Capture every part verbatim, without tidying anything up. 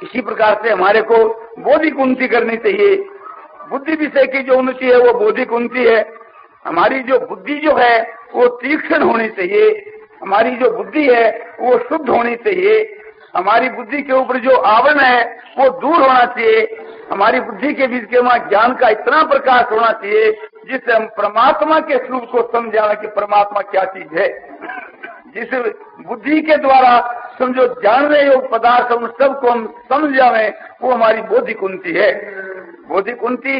इसी प्रकार से हमारे को बौद्धिक उन्नति करनी चाहिए। बुद्धि विषय की जो उन्नति है वो बौद्धिक उन्नति है। हमारी जो बुद्धि जो है वो तीक्ष्ण होनी चाहिए, हमारी जो बुद्धि है वो शुद्ध होनी चाहिए, हमारी बुद्धि के ऊपर जो आवरण है वो दूर होना चाहिए, हमारी बुद्धि के बीच के वहां ज्ञान का इतना प्रकाश होना चाहिए जिससे हम परमात्मा के स्वरूप को समझावे कि परमात्मा क्या चीज है। जिस बुद्धि के द्वारा समझो जानने योग्य पदार्थ उन सबको हम समझ जावे वो हमारी बौद्धिक उन्नति है। बौद्धिक उन्नति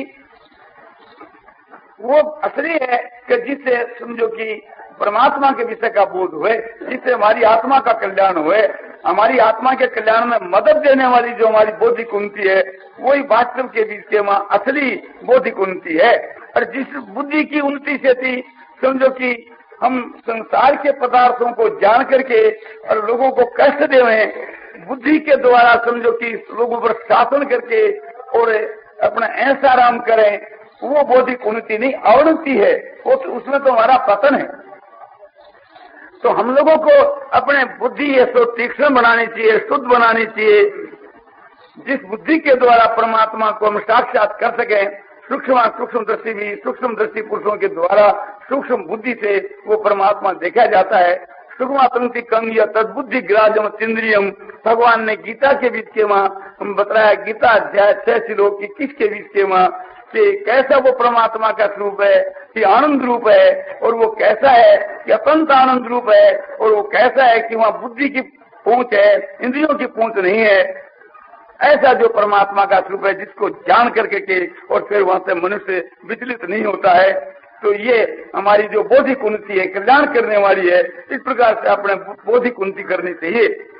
वो असली है कि जिससे समझो कि परमात्मा के विषय का बोध हुए, जिससे हमारी आत्मा का कल्याण हुए, हमारी आत्मा के कल्याण में मदद देने वाली जो हमारी बौद्धिक उन्नति है वही वास्तव के बीच के वहां असली बौद्धिक उन्नति है। और जिस बुद्धि की उन्नति से थी समझो कि हम संसार के पदार्थों को जान करके और लोगों को कष्ट देवे, बुद्धि के द्वारा समझो कि लोगों पर शासन करके और अपना ऐसा आराम करें, वो बौद्धिक उन्नति नहीं अवनति है, वो तो उसमें तो हमारा पतन है। तो हम लोगों को अपने बुद्धि ये सो तीक्ष्ण बनानी चाहिए, शुद्ध बनानी चाहिए, जिस बुद्धि के द्वारा परमात्मा को हम साक्षात कर सकें। सूक्ष्म सूक्ष्म दृष्टि भी सूक्ष्म दृष्टि पुरुषों के द्वारा सूक्ष्म बुद्धि से वो परमात्मा देखा जाता है। सूक्ष्मातंति कंग या तद्बुद्धि ग्राजम चिंद्रियम, भगवान ने गीता के बीच के वहाँ हम बताया, गीता अध्याय छह श्लोक की किस के बीच के वहाँ कि कैसा वो परमात्मा का स्वरूप है कि आनंद रूप है, और वो कैसा है कि अत्यंत आनंद रूप है, और वो कैसा है कि वहाँ बुद्धि की पहुंच है, इंद्रियों की पहुंच नहीं है। ऐसा जो परमात्मा का स्वरूप है जिसको जान करके के और फिर वहां से मनुष्य विचलित नहीं होता है। तो ये हमारी जो बौद्धिक उन्नति है, कल्याण करने वाली है। इस प्रकार से अपने बौद्धिक उन्नति करनी चाहिए।